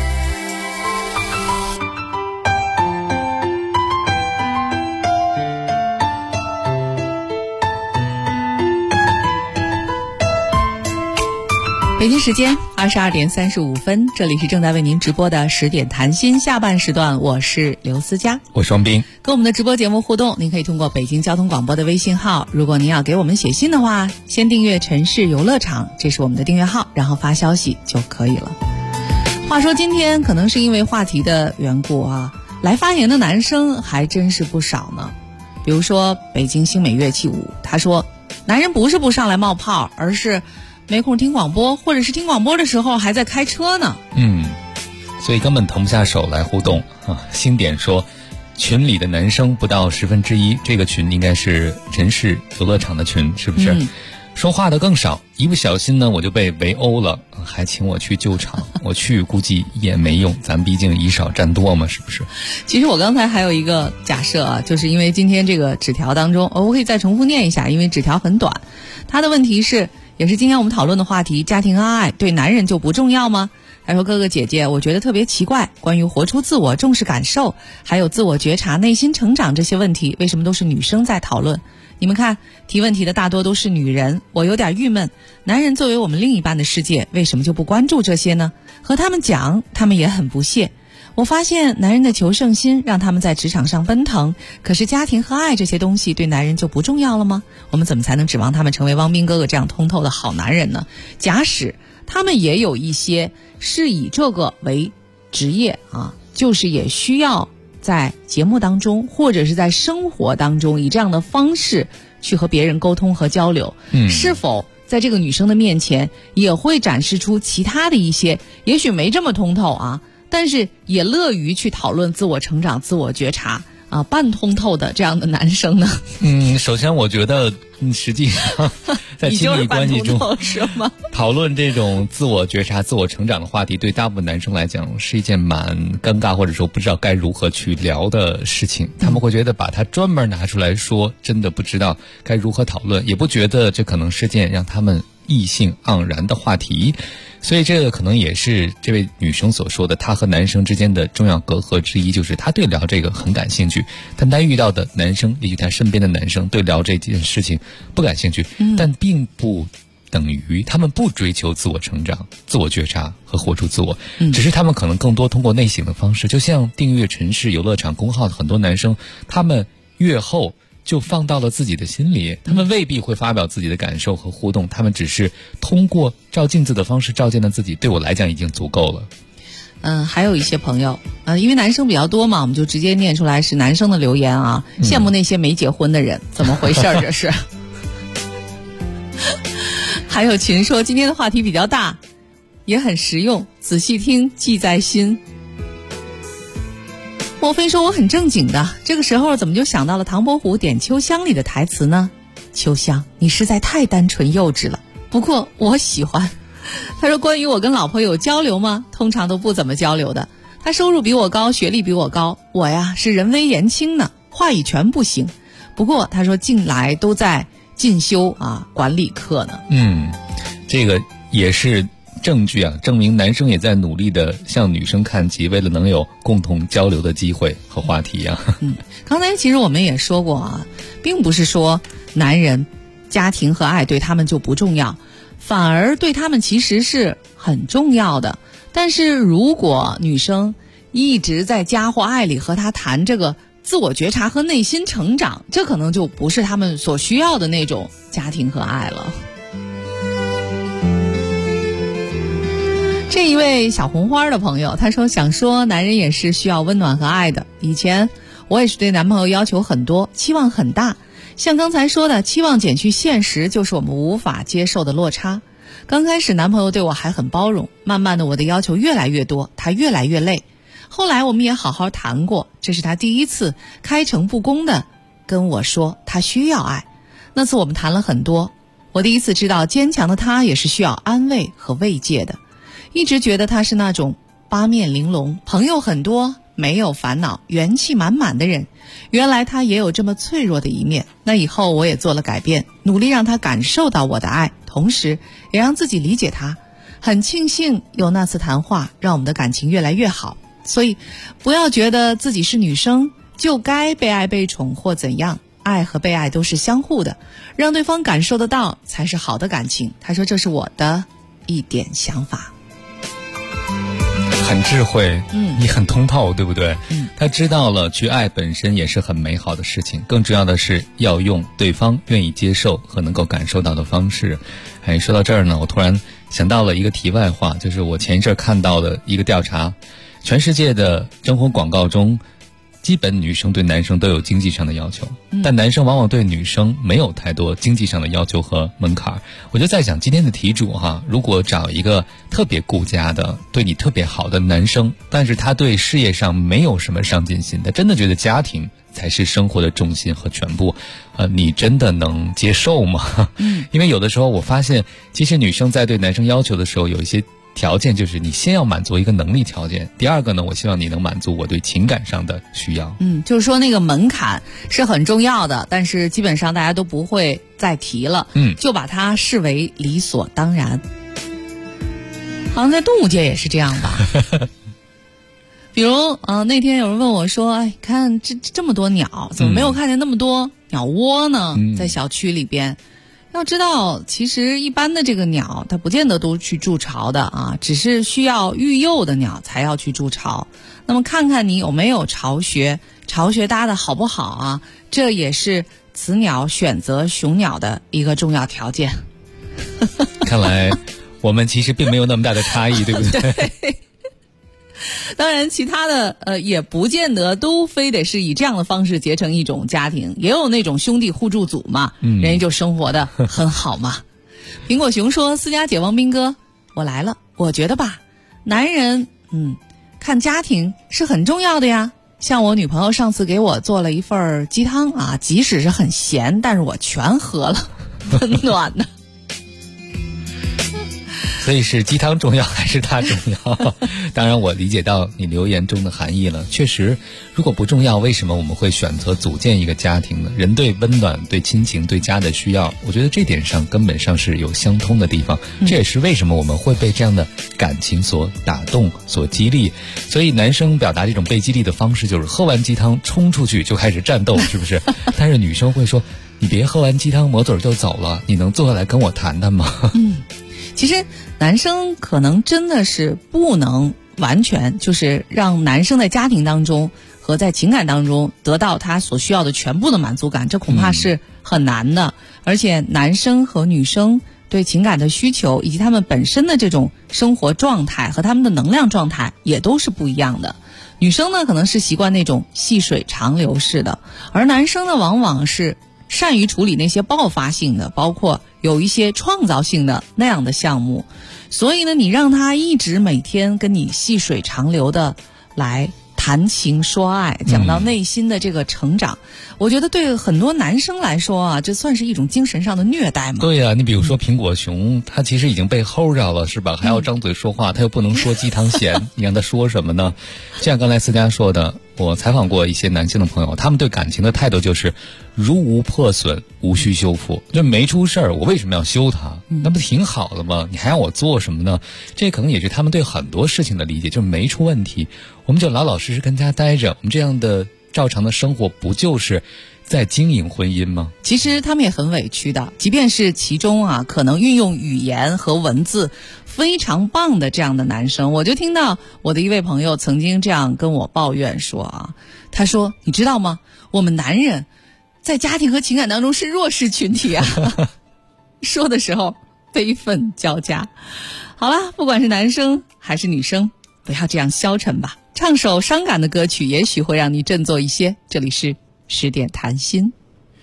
北京时间22点35分，这里是正在为您直播的10点谈心下半时段，我是刘思佳， 我是王斌。 跟我们的直播节目互动，您可以通过北京交通广播的微信号，如果您要给我们写信的话，先订阅城市游乐场，这是我们的订阅号，然后发消息就可以了。话说今天可能是因为话题的缘故啊，来发言的男生还真是不少呢。比如说北京星美乐器舞，他说男人不是不上来冒泡，而是没空听广播，或者是听广播的时候还在开车呢。 所以根本腾不下手来互动啊。星点说群里的男生不到1/10，这个群应该是城市游乐场的群，是不是？说话的更少，一不小心呢我就被围殴了，还请我去救场我去估计也没用，咱毕竟以少占多嘛，是不是？ 其实我刚才还有一个假设啊，就是因为今天这个纸条当中，我可以再重复念一下，因为纸条很短。他的问题是，也是今天我们讨论的话题，家庭恩爱对男人就不重要吗？他说哥哥姐姐，我觉得特别奇怪，关于活出自我、重视感受，还有自我觉察、内心成长这些问题，为什么都是女生在讨论？你们看，提问题的大多都是女人，我有点郁闷。男人作为我们另一半的世界，为什么就不关注这些呢？和他们讲，他们也很不屑。我发现男人的求胜心让他们在职场上奔腾，可是家庭和爱这些东西对男人就不重要了吗？我们怎么才能指望他们成为汪斌哥哥这样通透的好男人呢？假使他们也有一些是以这个为职业啊，就是也需要在节目当中或者是在生活当中以这样的方式去和别人沟通和交流，是否在这个女生的面前也会展示出其他的一些也许没这么通透啊，但是也乐于去讨论自我成长、自我觉察啊，半通透的这样的男生呢？ 首先我觉得实际上在亲密关系中讨论这种自我觉察、自我成长的话题，对大部分男生来讲是一件蛮尴尬或者说不知道该如何去聊的事情。他们会觉得把它专门拿出来说，真的不知道该如何讨论，也不觉得这可能是件让他们异性盎然的话题。所以这个可能也是这位女生所说的，她和男生之间的重要隔阂之一，就是她对聊这个很感兴趣，但她遇到的男生，也许她身边的男生对聊这件事情不感兴趣，但并不等于他们不追求自我成长、自我觉察和活出自我，只是他们可能更多通过内省的方式，就像订阅城市游乐场公号的很多男生，他们越后就放到了自己的心里，他们未必会发表自己的感受和互动，他们只是通过照镜子的方式照见了自己，对我来讲已经足够了。 还有一些朋友，因为男生比较多嘛，我们就直接念出来是男生的留言啊，羡慕那些没结婚的人，怎么回事这是？还有群说今天的话题比较大，也很实用，仔细听记在心。莫非说我很正经的，这个时候怎么就想到了唐伯虎点秋香里的台词呢？秋香，你实在太单纯幼稚了，不过我喜欢。他说关于我跟老婆有交流吗？通常都不怎么交流的。他收入比我高，学历比我高，我呀是人微言轻呢，话语权不行。不过他说近来都在进修管理课呢。 这个也是证据啊，证明男生也在努力的向女生看齐，为了能有共同交流的机会和话题啊。 刚才其实我们也说过啊，并不是说男人家庭和爱对他们就不重要，反而对他们其实是很重要的。但是如果女生一直在家或爱里和他谈这个自我觉察和内心成长，这可能就不是他们所需要的那种家庭和爱了。这一位小红花的朋友他说，想说男人也是需要温暖和爱的，以前我也是对男朋友要求很多，期望很大，像刚才说的期望减去现实就是我们无法接受的落差。刚开始男朋友对我还很包容，慢慢的我的要求越来越多，他越来越累，后来我们也好好谈过，这是他第一次开诚布公的跟我说他需要爱。那次我们谈了很多， 我第一次知道坚强的他也是需要安慰和慰藉的。一直觉得他是那种八面玲珑，朋友很多，没有烦恼，元气满满的人。原来他也有这么脆弱的一面。那以后我也做了改变，努力让他感受到我的爱，同时也让自己理解他。很庆幸有那次谈话，让我们的感情越来越好。所以不要觉得自己是女生就该被爱被宠或怎样，爱和被爱都是相互的，让对方感受得到才是好的感情。他说这是我的一点想法。 很智慧，你很通透，对不对？他知道了去爱本身也是很美好的事情，更重要的是要用对方愿意接受和能够感受到的方式。说到这儿呢，我突然想到了一个题外话，就是我前一阵看到的一个调查，全世界的征婚广告中，基本女生对男生都有经济上的要求，但男生往往对女生没有太多经济上的要求和门槛。我就在想今天的题主如果找一个特别顾家的对你特别好的男生，但是他对事业上没有什么上进心，他真的觉得家庭才是生活的重心和全部，你真的能接受吗？因为有的时候我发现其实女生在对男生要求的时候有一些条件，就是你先要满足一个能力条件，第二个呢，我希望你能满足我对情感上的需要。 就是说那个门槛是很重要的，但是基本上大家都不会再提了，就把它视为理所当然。好像在动物界也是这样吧。比如那天有人问我说，看这么多鸟，怎么没有看见那么多鸟窝呢？在小区里边。要知道其实一般的这个鸟它不见得都去筑巢的只是需要育幼的鸟才要去筑巢。那么看看你有没有巢穴搭的好不好这也是雌鸟选择雄鸟的一个重要条件。 看来我们其实并没有那么大的差异，对不对？ 对。当然其他的也不见得都非得是以这样的方式结成一种家庭，也有那种兄弟互助组嘛，人家就生活的很好嘛。苹果熊说，思佳姐王斌哥我来了，我觉得吧，男人看家庭是很重要的呀。像我女朋友上次给我做了一份鸡汤即使是很咸，但是我全喝了，温暖的。 所以是鸡汤重要还是他重要？当然我理解到你留言中的含义了。确实如果不重要，为什么我们会选择组建一个家庭呢？人对温暖、对亲情、对家的需要，我觉得这点上根本上是有相通的地方。这也是为什么我们会被这样的感情所打动、所激励。所以男生表达这种被激励的方式就是喝完鸡汤冲出去就开始战斗，是不是？但是女生会说，你别喝完鸡汤抹嘴就走了，你能坐下来跟我谈谈吗？ 其实男生可能真的是不能完全就是让男生在家庭当中和在情感当中得到他所需要的全部的满足感，这恐怕是很难的。而且男生和女生对情感的需求以及他们本身的这种生活状态和他们的能量状态也都是不一样的。女生呢可能是习惯那种细水长流式的，而男生呢往往是善于处理那些爆发性的，包括有一些创造性的那样的项目。所以呢你让他一直每天跟你细水长流的来谈情说爱，讲到内心的这个成长，我觉得对很多男生来说这算是一种精神上的虐待吗？ 对呀，你比如说苹果熊他其实已经被齁着了，是吧？还要张嘴说话，他又不能说鸡汤咸，你让他说什么呢？就像刚才思佳说的，我采访过一些男性的朋友，他们对感情的态度就是如无破损无需修复，就没出事儿我为什么要修它？那不挺好的吗？你还让我做什么呢？这可能也是他们对很多事情的理解，就是没出问题我们就老老实实跟家待着，我们这样的照常的生活不就是在经营婚姻吗？ 其实他们也很委屈的，即便是其中可能运用语言和文字非常棒的这样的男生，我就听到我的一位朋友曾经这样跟我抱怨说他说你知道吗，我们男人在家庭和情感当中是弱势群体说的时候悲愤交加。好了，不管是男生还是女生，不要这样消沉吧，唱首伤感的歌曲也许会让你振作一些。这里是10点谈心。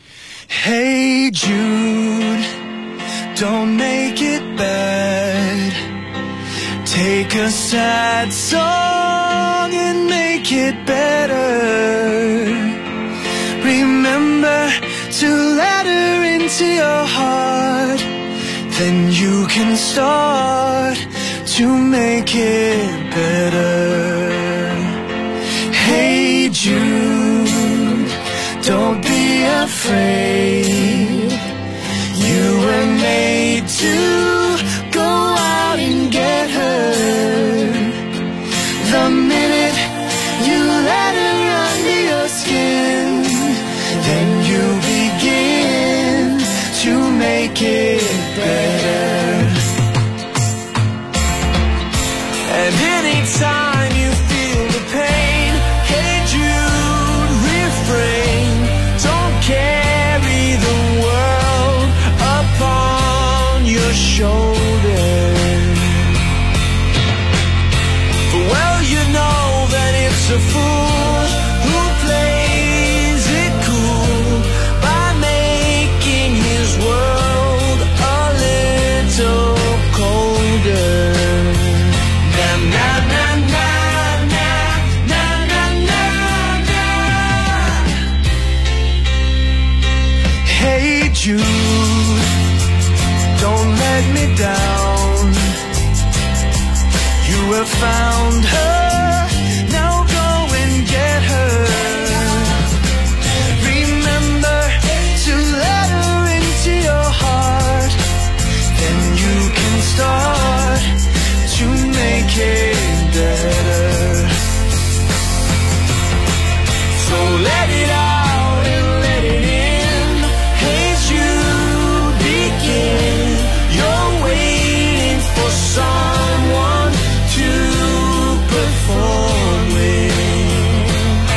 Hey Jude, don't make it bad. Take a sad song and make it better. Remember to let her into your heart then you can start to make it better. Hey Jude, don't be afraid. You were made to go out and get her. The minute you let her under your skin, then you begin to make it better. And anytime you feel the pain, hey Jude, refrain. Don't carry the world upon your shoulder. For well you know that it's a fool who plays it cool by making his world a little colder. Na na na na na na na na na. Hey Jude, don't let me down. You have found her, now go and get her. Remember to let her into your heart, then you can start to make it better. So let it out and let it in. Hey Jude, begin. You're waiting for someone to perform with.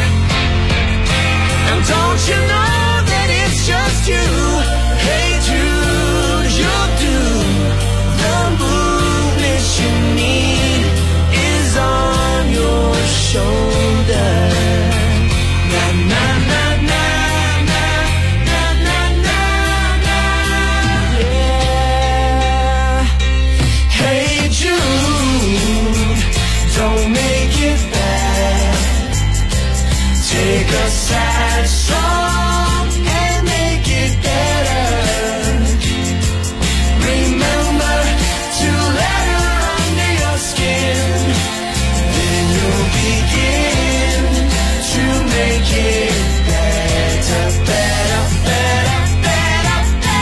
And don't you know that it's just you? Hey Jude, you'll do. The movement you need is on your shoulder. Na na na na na na na na na. Yeah. Hey Jude, don't make it bad. Take a sad song and make it better. Remember to let her under your skin, then you'll begin to make it better, better, better, better,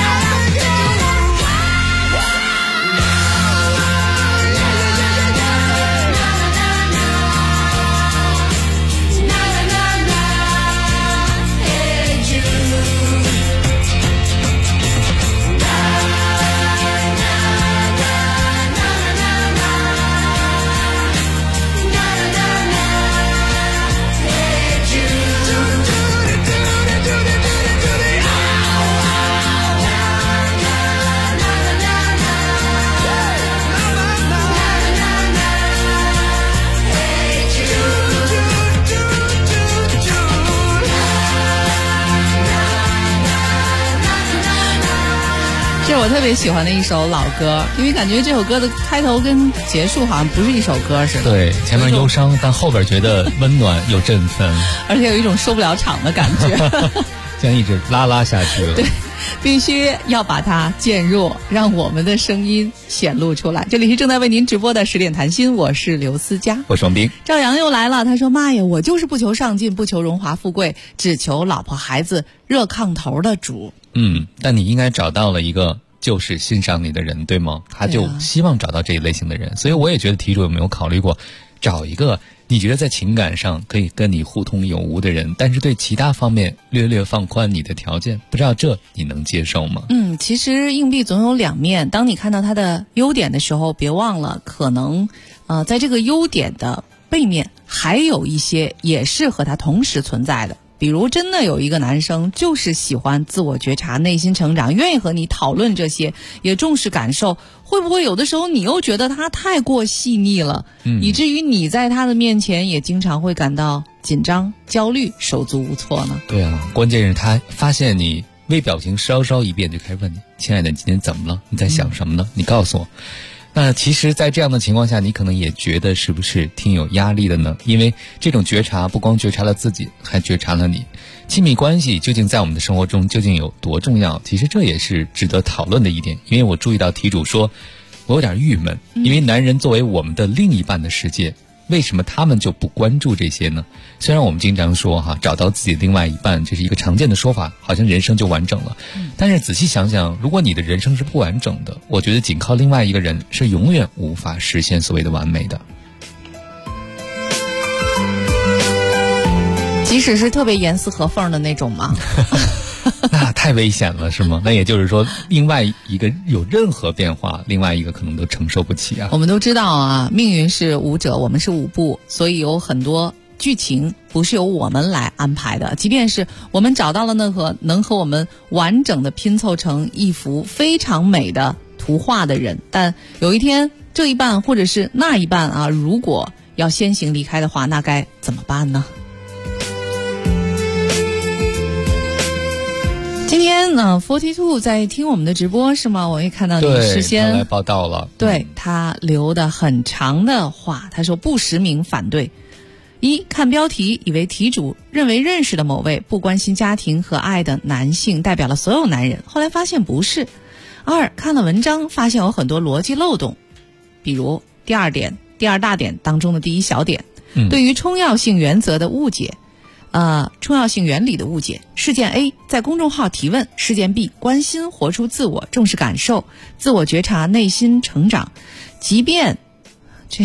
这是我特别喜欢的一首老歌，因为感觉这首歌的开头跟结束好像不是一首歌似的。 对，前面忧伤，但后边觉得温暖又振奋， 而且有一种收不了场的感觉。 这样一直拉下去了。 对，必须要把它渐弱，让我们的声音显露出来。这里是正在为您直播的10点谈心，我是刘思佳， 我是王斌。 赵阳又来了，他说：“妈呀，我就是不求上进，不求荣华富贵，只求老婆孩子热炕头的主。” 但你应该找到了一个就是欣赏你的人，对吗？他就希望找到这一类型的人，所以我也觉得题主有没有考虑过找一个你觉得在情感上可以跟你互通有无的人，但是对其他方面略略放宽你的条件，不知道这你能接受吗？ 其实硬币总有两面，当你看到他的优点的时候，别忘了可能在这个优点的背面还有一些也是和他同时存在的。比如真的有一个男生就是喜欢自我觉察、内心成长，愿意和你讨论这些，也重视感受，会不会有的时候你又觉得他太过细腻了，以至于你在他的面前也经常会感到紧张、焦虑、手足无措呢？ 对啊，关键是他发现你微表情稍稍一变，就开始问你：“亲爱的，你今天怎么了？你在想什么呢？你告诉我。” 那其实在这样的情况下，你可能也觉得是不是挺有压力的呢？因为这种觉察不光觉察了自己，还觉察了你。亲密关系究竟在我们的生活中究竟有多重要？其实这也是值得讨论的一点。因为我注意到题主说我有点郁闷，因为男人作为我们的另一半的世界，为什么他们就不关注这些呢？虽然我们经常说找到自己的另外一半，这是一个常见的说法，好像人生就完整了。但是仔细想想，如果你的人生是不完整的，我觉得仅靠另外一个人是永远无法实现所谓的完美的。 即使是特别严丝合缝的那种吗？ 那太危险了，是吗？那也就是说，另外一个有任何变化，另外一个可能都承受不起啊。 我们都知道啊，命运是舞者，我们是舞步，所以有很多剧情不是由我们来安排的。即便是我们找到了那个能和我们完整的拼凑成一幅非常美的图画的人，但有一天这一半或者是那一半啊，如果要先行离开的话，那该怎么办呢？今天呢 42 在听我们的直播是吗？我也看到你事先他来报道了。 对，他留的很长的话，他说不实名反对。一，看标题以为题主认为认识的某位不关心家庭和爱的男性代表了所有男人，后来发现不是。二，看了文章发现有很多逻辑漏洞，比如第二大点当中的第一小点，对于冲要性原则的误解，冲要性原理的误解。事件 A 在公众号提问，事件 B 关心活出自我，重视感受，自我觉察，内心成长。即便这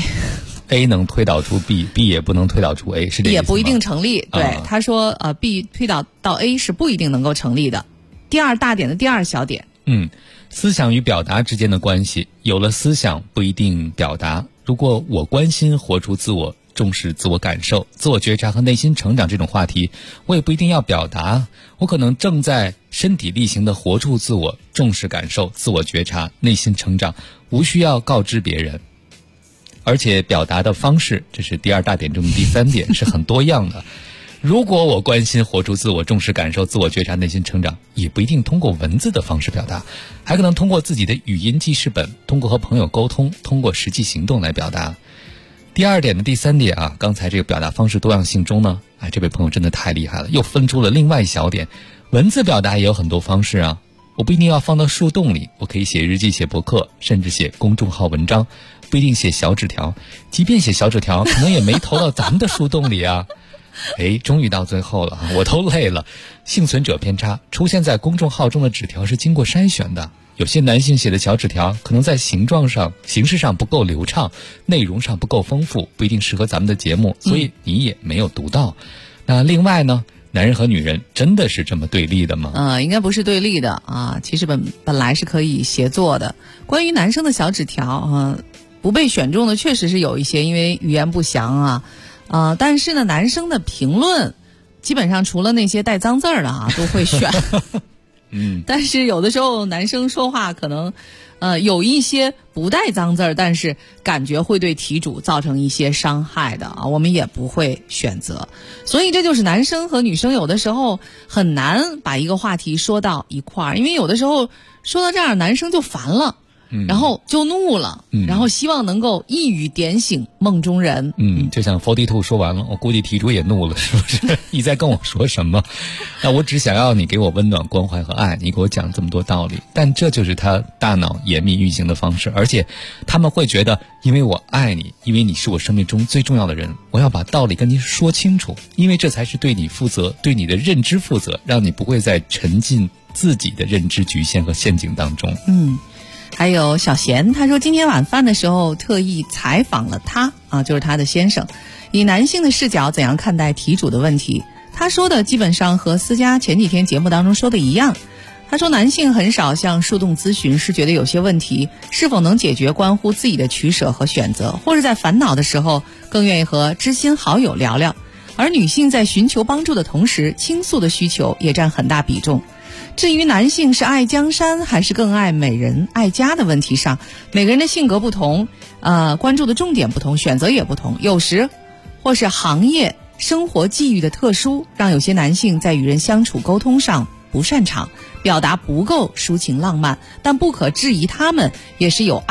A 能推导出 B，B 也不能推导出 A， 是这意思吗？ 也不一定成立。对，他说B 推导到 A 是不一定能够成立的。第二大点的第二小点， 思想与表达之间的关系，有了思想不一定表达。如果我关心活出自我，重视自我感受，自我觉察和内心成长这种话题，我也不一定要表达，我可能正在身体力行的活出自我，重视感受，自我觉察，内心成长，无需要告知别人。而且表达的方式，这是第二大点中的第三点，是很多样的。如果我关心活出自我，重视感受，自我觉察，内心成长，也不一定通过文字的方式表达，还可能通过自己的语音记事本，通过和朋友沟通，通过实际行动来表达。第二点的第三点啊，刚才这个表达方式多样性中呢，这位朋友真的太厉害了，又分出了另外一小点。文字表达也有很多方式啊，我不一定要放到树洞里，我可以写日记、写博客，甚至写公众号文章，不一定写小纸条，即便写小纸条，可能也没投到咱们的树洞里啊。终于到最后了，我都累了。幸存者偏差，出现在公众号中的纸条是经过筛选的。有些男性写的小纸条可能在形式上不够流畅，内容上不够丰富，不一定适合咱们的节目，所以你也没有读到。那另外呢，男人和女人真的是这么对立的吗？ 应该不是对立的啊，其实本来是可以协作的。关于男生的小纸条不被选中的确实是有一些，因为语言不详但是呢，男生的评论基本上除了那些带脏字儿的都会选。但是有的时候男生说话可能有一些不带脏字儿，但是感觉会对题主造成一些伤害的我们也不会选择。所以这就是男生和女生有的时候很难把一个话题说到一块儿，因为有的时候说到这儿男生就烦了，然后就怒了，然后希望能够一语点醒梦中人。 就像42说完了，我估计题主也怒了，是不是？你在跟我说什么？那我只想要你给我温暖、关怀和爱，你给我讲这么多道理，但这就是他大脑严密运行的方式，而且他们会觉得，因为我爱你，因为你是我生命中最重要的人，我要把道理跟你说清楚，因为这才是对你负责，对你的认知负责，让你不会再沉浸自己的认知局限和陷阱当中。 还有小贤，他说今天晚饭的时候特意采访了他就是他的先生，以男性的视角怎样看待题主的问题。他说的基本上和思佳前几天节目当中说的一样。他说男性很少向树洞咨询，是觉得有些问题是否能解决关乎自己的取舍和选择，或者在烦恼的时候更愿意和知心好友聊聊。而女性在寻求帮助的同时，倾诉的需求也占很大比重。至于男性是爱江山还是更爱美人爱家的问题上，每个人的性格不同，关注的重点不同，选择也不同。有时或是行业生活际遇的特殊，让有些男性在与人相处沟通上不擅长，表达不够抒情浪漫，但不可质疑他们也是有爱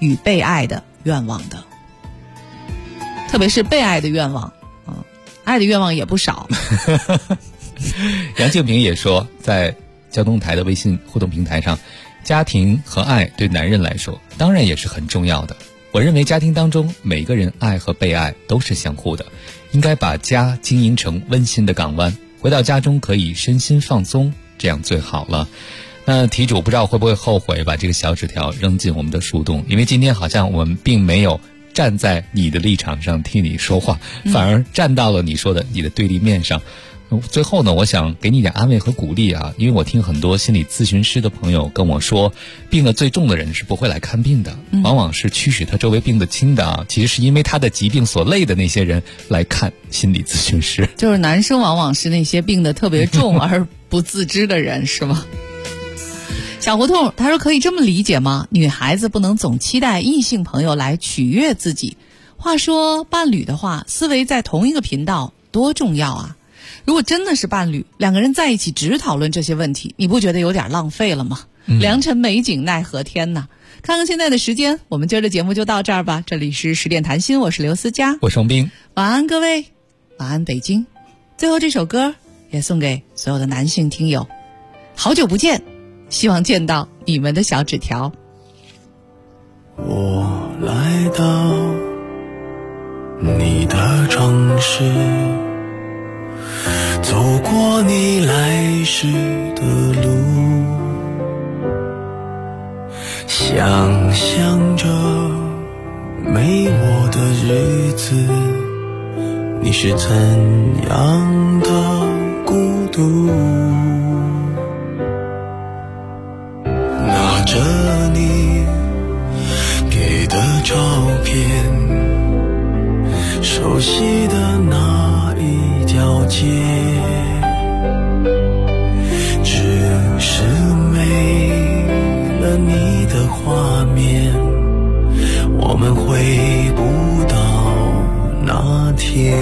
与被爱的愿望的，特别是被爱的愿望，爱的愿望也不少。 杨静平也说，在交通台的微信互动平台上，家庭和爱对男人来说当然也是很重要的。我认为家庭当中每个人爱和被爱都是相互的，应该把家经营成温馨的港湾，回到家中可以身心放松，这样最好了。那题主不知道会不会后悔把这个小纸条扔进我们的树洞，因为今天好像我们并没有站在你的立场上替你说话，反而站到了你说的你的对立面上。最后呢，我想给你一点安慰和鼓励啊，因为我听很多心理咨询师的朋友跟我说，病得最重的人是不会来看病的，往往是驱使他周围病得轻的啊，其实是因为他的疾病所累的那些人来看心理咨询师。 就是男生往往是那些病得特别重而不自知的人，是吗？小胡同他说，可以这么理解吗？女孩子不能总期待异性朋友来取悦自己。话说伴侣的话，思维在同一个频道多重要啊！如果真的是伴侣，两个人在一起只讨论这些问题，你不觉得有点浪费了吗？良辰美景奈何天呐！看看现在的时间，我们今儿的节目就到这儿吧。这里是10点谈心，我是刘思佳， 我是王斌。 晚安各位，晚安北京。最后这首歌也送给所有的男性听友，好久不见，希望见到你们的小纸条。 我来到你的城市，走过你来时的路，想象着没我的日子，你是怎样的孤独，拿着你给的照片，熟悉的那一条街，只是没了你的画面，我们回不到那天。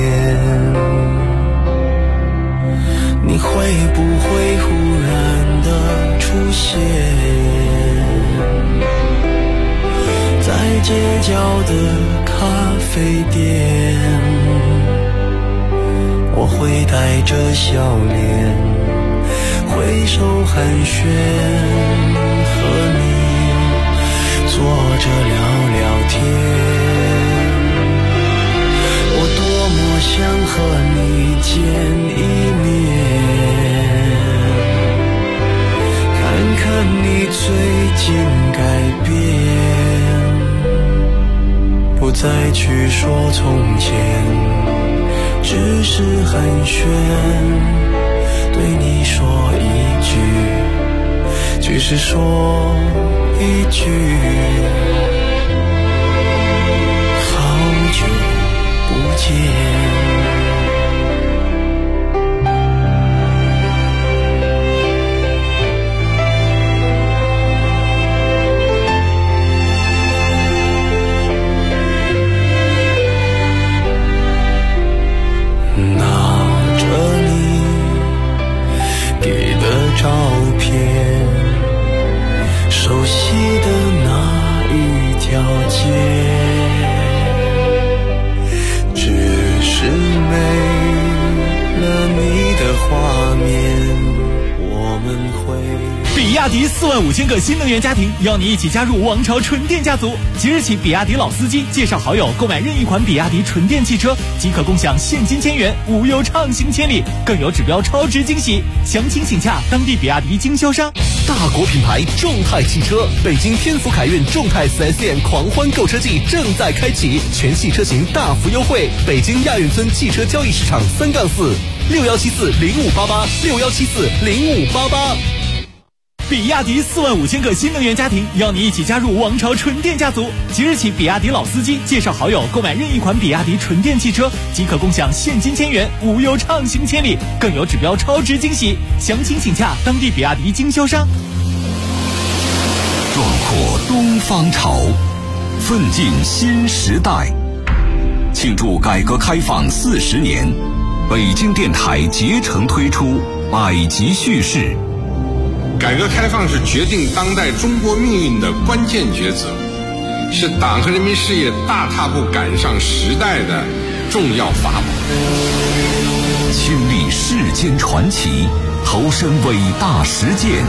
你会不会忽然的出现在街角的咖啡店？我会带着笑脸挥手寒暄，和你坐着聊聊天。我多么想和你见一面，看看你最近改变，不再去说从前，只是寒暄，对你说一句，只是说一句，好久不见。照片，熟悉的那一条街，只是没了你的画面，我们会。 比亚迪45000个新能源家庭邀你一起加入王朝纯电家族。即日起，比亚迪老司机介绍好友购买任意款比亚迪纯电汽车，即可共享现金1000元，无忧畅行千里，更有指标超值惊喜。详情请洽当地比亚迪经销商。 大国品牌众泰汽车，北京天府凯运众泰 4S 店狂欢购车季正在开启，全系车型大幅优惠。北京亚运村汽车交易市场3-46174058861740588。 比亚迪45000个新能源家庭邀你一起加入王朝纯电家族。即日起，比亚迪老司机介绍好友购买任意款比亚迪纯电汽车，即可共享现金1000元，无忧畅行千里，更有指标超值惊喜。详情请洽当地比亚迪经销商。 壮阔东方潮，奋进新时代。庆祝改革开放40年，北京电台竭诚推出百集叙事。 改革开放是决定当代中国命运的关键抉择， 是党和人民事业大踏步赶上时代的重要法宝。 亲历世间传奇，投身伟大实践，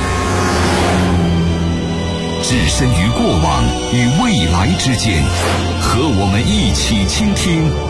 置身于过往与未来之间，和我们一起倾听